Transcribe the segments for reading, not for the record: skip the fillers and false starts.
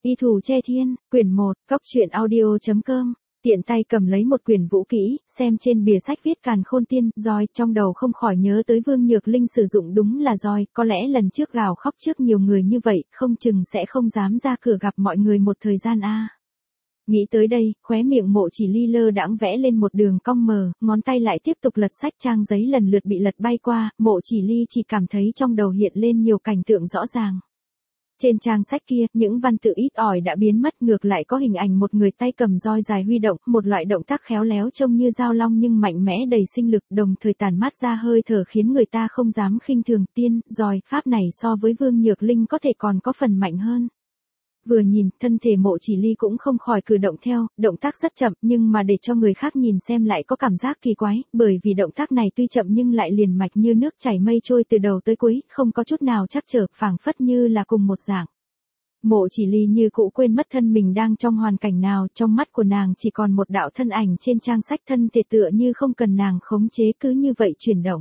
Y thủ che thiên, quyển 1, Cốc truyện audio.com. Tiện tay cầm lấy một quyển vũ kỹ, xem trên bìa sách viết Càn Khôn Tiên, roi, trong đầu không khỏi nhớ tới Vương Nhược Linh sử dụng đúng là roi, có lẽ lần trước gào khóc trước nhiều người như vậy, không chừng sẽ không dám ra cửa gặp mọi người một thời gian a. Nghĩ tới đây, khóe miệng Mộ Chỉ Ly lơ đãng vẽ lên một đường cong mờ, ngón tay lại tiếp tục lật sách, trang giấy lần lượt bị lật bay qua, Mộ Chỉ Ly chỉ cảm thấy trong đầu hiện lên nhiều cảnh tượng rõ ràng. Trên trang sách kia, những văn tự ít ỏi đã biến mất, ngược lại có hình ảnh một người tay cầm roi dài huy động, một loại động tác khéo léo trông như dao long nhưng mạnh mẽ đầy sinh lực, đồng thời tản mát ra hơi thở khiến người ta không dám khinh thường. Tiên, roi, pháp này so với Vương Nhược Linh có thể còn có phần mạnh hơn. Vừa nhìn, thân thể Mộ Chỉ Ly cũng không khỏi cử động theo, động tác rất chậm, nhưng mà để cho người khác nhìn xem lại có cảm giác kỳ quái, bởi vì động tác này tuy chậm nhưng lại liền mạch như nước chảy mây trôi từ đầu tới cuối, không có chút nào trắc trở, phảng phất như là cùng một dạng. Mộ Chỉ Ly như cũ quên mất thân mình đang trong hoàn cảnh nào, trong mắt của nàng chỉ còn một đạo thân ảnh trên trang sách, thân thể tựa như không cần nàng khống chế cứ như vậy chuyển động.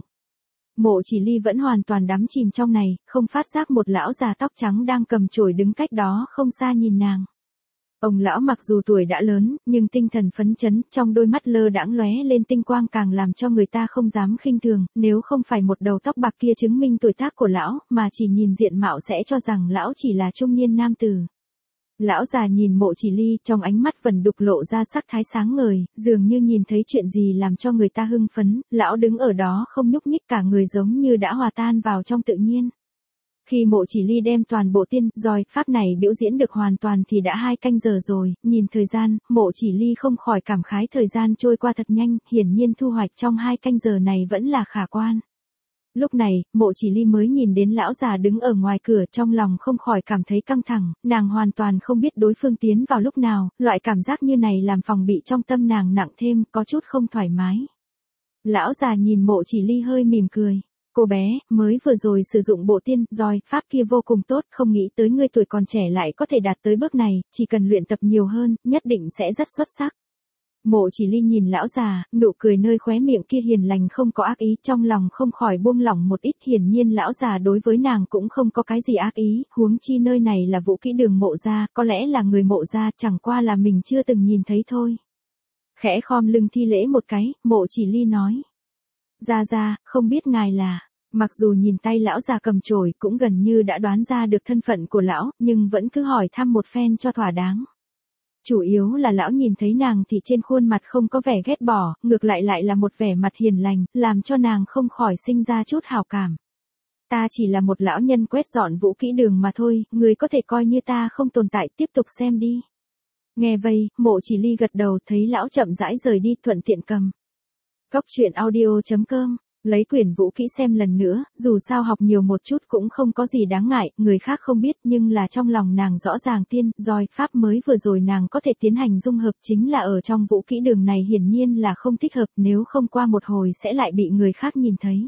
Mộ Chỉ Ly vẫn hoàn toàn đắm chìm trong này, không phát giác một lão già tóc trắng đang cầm chổi đứng cách đó không xa nhìn nàng. Ông lão mặc dù tuổi đã lớn, nhưng tinh thần phấn chấn, trong đôi mắt lơ đãng lóe lên tinh quang càng làm cho người ta không dám khinh thường, nếu không phải một đầu tóc bạc kia chứng minh tuổi tác của lão, mà chỉ nhìn diện mạo sẽ cho rằng lão chỉ là trung niên nam tử. Lão già nhìn Mộ Chỉ Ly, trong ánh mắt vần đục lộ ra sắc thái sáng ngời, dường như nhìn thấy chuyện gì làm cho người ta hưng phấn, lão đứng ở đó không nhúc nhích, cả người giống như đã hòa tan vào trong tự nhiên. Khi Mộ Chỉ Ly đem toàn bộ tiên, roi, pháp này biểu diễn được hoàn toàn thì đã 2 canh giờ rồi, nhìn thời gian, Mộ Chỉ Ly không khỏi cảm khái thời gian trôi qua thật nhanh, hiển nhiên thu hoạch trong 2 canh giờ này vẫn là khả quan. Lúc này, Mộ Chỉ Ly mới nhìn đến lão già đứng ở ngoài cửa, trong lòng không khỏi cảm thấy căng thẳng, nàng hoàn toàn không biết đối phương tiến vào lúc nào, loại cảm giác như này làm phòng bị trong tâm nàng nặng thêm, có chút không thoải mái. Lão già nhìn Mộ Chỉ Ly hơi mỉm cười. Cô bé, mới vừa rồi sử dụng bộ tiên, roi, pháp kia vô cùng tốt, không nghĩ tới ngươi tuổi còn trẻ lại có thể đạt tới bước này, chỉ cần luyện tập nhiều hơn, nhất định sẽ rất xuất sắc. Mộ Chỉ Ly nhìn lão già, nụ cười nơi khóe miệng kia hiền lành không có ác ý, trong lòng không khỏi buông lỏng một ít, hiển nhiên lão già đối với nàng cũng không có cái gì ác ý, huống chi nơi này là vũ kỹ đường Mộ gia, có lẽ là người Mộ gia, chẳng qua là mình chưa từng nhìn thấy thôi. Khẽ khom lưng thi lễ một cái, Mộ Chỉ Ly nói. Gia, không biết ngài là... Mặc dù nhìn tay lão già cầm chổi cũng gần như đã đoán ra được thân phận của lão, nhưng vẫn cứ hỏi thăm một phen cho thỏa đáng. Chủ yếu là lão nhìn thấy nàng thì trên khuôn mặt không có vẻ ghét bỏ, ngược lại là một vẻ mặt hiền lành, làm cho nàng không khỏi sinh ra chút hảo cảm. Ta chỉ là một lão nhân quét dọn vũ kỹ đường mà thôi, người có thể coi như ta không tồn tại, tiếp tục xem đi. Nghe vậy, Mộ Chỉ Ly gật đầu, thấy lão chậm rãi rời đi, thuận tiện cầm Cốc truyện audio.com. Lấy quyển vũ kỹ xem lần nữa, dù sao học nhiều một chút cũng không có gì đáng ngại, người khác không biết nhưng là trong lòng nàng rõ ràng tiên, roi, pháp mới vừa rồi nàng có thể tiến hành dung hợp chính là ở trong vũ kỹ đường này hiển nhiên là không thích hợp, nếu không qua một hồi sẽ lại bị người khác nhìn thấy.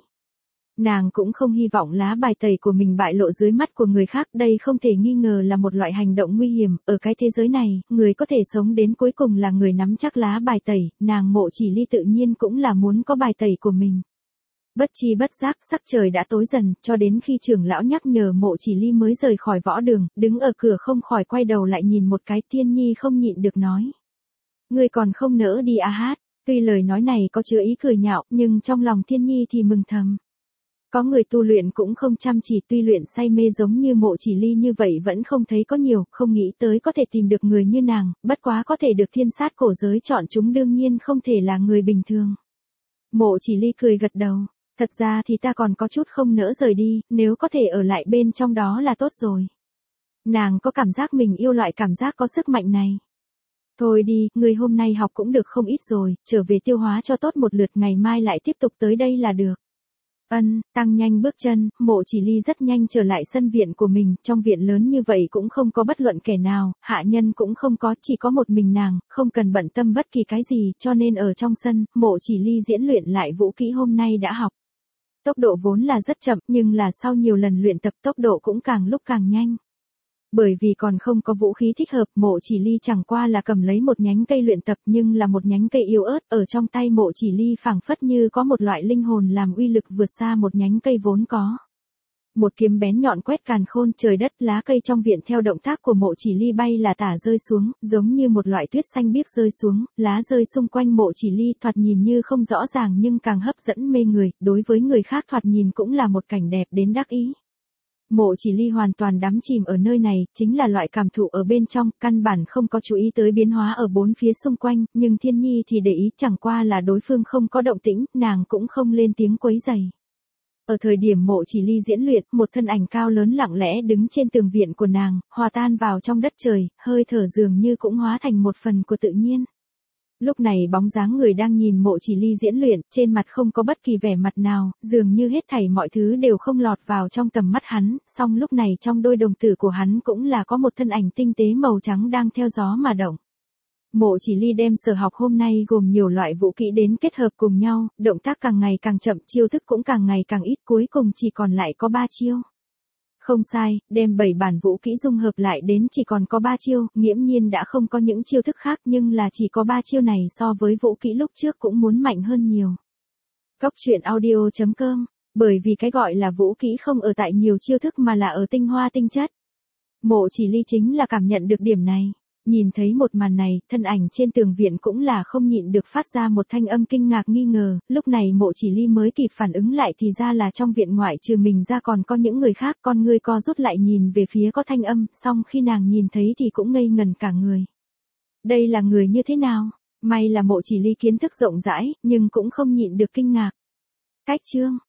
Nàng cũng không hy vọng lá bài tẩy của mình bại lộ dưới mắt của người khác, đây không thể nghi ngờ là một loại hành động nguy hiểm, ở cái thế giới này, người có thể sống đến cuối cùng là người nắm chắc lá bài tẩy, nàng Mộ Chỉ Ly tự nhiên cũng là muốn có bài tẩy của mình. Bất chi bất giác, sắc trời đã tối dần, cho đến khi trưởng lão nhắc nhở Mộ Chỉ Ly mới rời khỏi võ đường, đứng ở cửa không khỏi quay đầu lại nhìn một cái. Tiên Nhi không nhịn được nói. Ngươi còn không nỡ đi à hát, tuy lời nói này có chứa ý cười nhạo, nhưng trong lòng Tiên Nhi thì mừng thầm. Có người tu luyện cũng không chăm chỉ, tuy luyện say mê giống như Mộ Chỉ Ly như vậy vẫn không thấy có nhiều, không nghĩ tới có thể tìm được người như nàng, bất quá có thể được thiên sát cổ giới chọn chúng đương nhiên không thể là người bình thường. Mộ Chỉ Ly cười gật đầu. Thật ra thì ta còn có chút không nỡ rời đi, nếu có thể ở lại bên trong đó là tốt rồi. Nàng có cảm giác mình yêu loại cảm giác có sức mạnh này. Thôi đi, người hôm nay học cũng được không ít rồi, trở về tiêu hóa cho tốt một lượt, ngày mai lại tiếp tục tới đây là được. Tăng nhanh bước chân, Mộ Chỉ Ly rất nhanh trở lại sân viện của mình, trong viện lớn như vậy cũng không có bất luận kẻ nào, hạ nhân cũng không có, chỉ có một mình nàng, không cần bận tâm bất kỳ cái gì, cho nên ở trong sân, Mộ Chỉ Ly diễn luyện lại vũ kỹ hôm nay đã học. Tốc độ vốn là rất chậm, nhưng là sau nhiều lần luyện tập tốc độ cũng càng lúc càng nhanh. Bởi vì còn không có vũ khí thích hợp, Mộ Chỉ Ly chẳng qua là cầm lấy một nhánh cây luyện tập, nhưng là một nhánh cây yếu ớt, ở trong tay Mộ Chỉ Ly phảng phất như có một loại linh hồn làm uy lực vượt xa một nhánh cây vốn có. Một kiếm bén nhọn quét càn khôn trời đất, lá cây trong viện theo động tác của Mộ Chỉ Ly bay là tả rơi xuống, giống như một loại tuyết xanh biếc rơi xuống, lá rơi xung quanh Mộ Chỉ Ly thoạt nhìn như không rõ ràng nhưng càng hấp dẫn mê người, đối với người khác thoạt nhìn cũng là một cảnh đẹp đến đắc ý. Mộ Chỉ Ly hoàn toàn đắm chìm ở nơi này, chính là loại cảm thụ ở bên trong, căn bản không có chú ý tới biến hóa ở bốn phía xung quanh, nhưng Thiên Nhi thì để ý, chẳng qua là đối phương không có động tĩnh, nàng cũng không lên tiếng quấy rầy. Ở thời điểm Mộ Chỉ Ly diễn luyện, một thân ảnh cao lớn lặng lẽ đứng trên tường viện của nàng, hòa tan vào trong đất trời, hơi thở dường như cũng hóa thành một phần của tự nhiên. Lúc này bóng dáng người đang nhìn Mộ Chỉ Ly diễn luyện, trên mặt không có bất kỳ vẻ mặt nào, dường như hết thảy mọi thứ đều không lọt vào trong tầm mắt hắn, song lúc này trong đôi đồng tử của hắn cũng là có một thân ảnh tinh tế màu trắng đang theo gió mà động. Mộ Chỉ Ly đem sở học hôm nay gồm nhiều loại vũ kỹ đến kết hợp cùng nhau, động tác càng ngày càng chậm, chiêu thức cũng càng ngày càng ít, cuối cùng chỉ còn lại có 3 chiêu. Không sai, đem 7 bản vũ kỹ dung hợp lại đến chỉ còn có 3 chiêu, nghiễm nhiên đã không có những chiêu thức khác nhưng là chỉ có 3 chiêu này so với vũ kỹ lúc trước cũng muốn mạnh hơn nhiều. Cốc truyện audio.com, bởi vì cái gọi là vũ kỹ không ở tại nhiều chiêu thức mà là ở tinh hoa tinh chất. Mộ Chỉ Ly chính là cảm nhận được điểm này. Nhìn thấy một màn này, thân ảnh trên tường viện cũng là không nhịn được phát ra một thanh âm kinh ngạc nghi ngờ, lúc này Mộ Chỉ Ly mới kịp phản ứng lại thì ra là trong viện ngoại trừ mình ra còn có những người khác, con ngươi co rút lại nhìn về phía có thanh âm, song khi nàng nhìn thấy thì cũng ngây ngần cả người. Đây là người như thế nào? May là Mộ Chỉ Ly kiến thức rộng rãi, nhưng cũng không nhịn được kinh ngạc. Cách chương